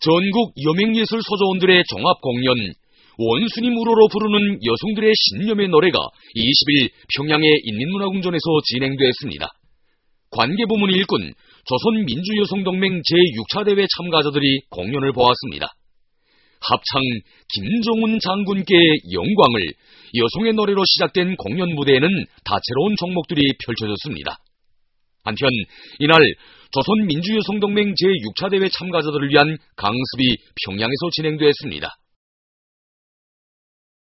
전국 여맹예술소조원들의 종합공연 원수님 우러러 부르는 여성들의 신념의 노래가 20일 평양의 인민문화궁전에서 진행됐습니다. 관계부문 일꾼 조선민주여성동맹 제6차 대회 참가자들이 공연을 보았습니다. 합창 김정훈 장군께의 영광을 여성의 노래로 시작된 공연 무대에는 다채로운 종목들이 펼쳐졌습니다. 한편 이날 조선민주여성동맹 제6차 대회 참가자들을 위한 강습이 평양에서 진행됐습니다.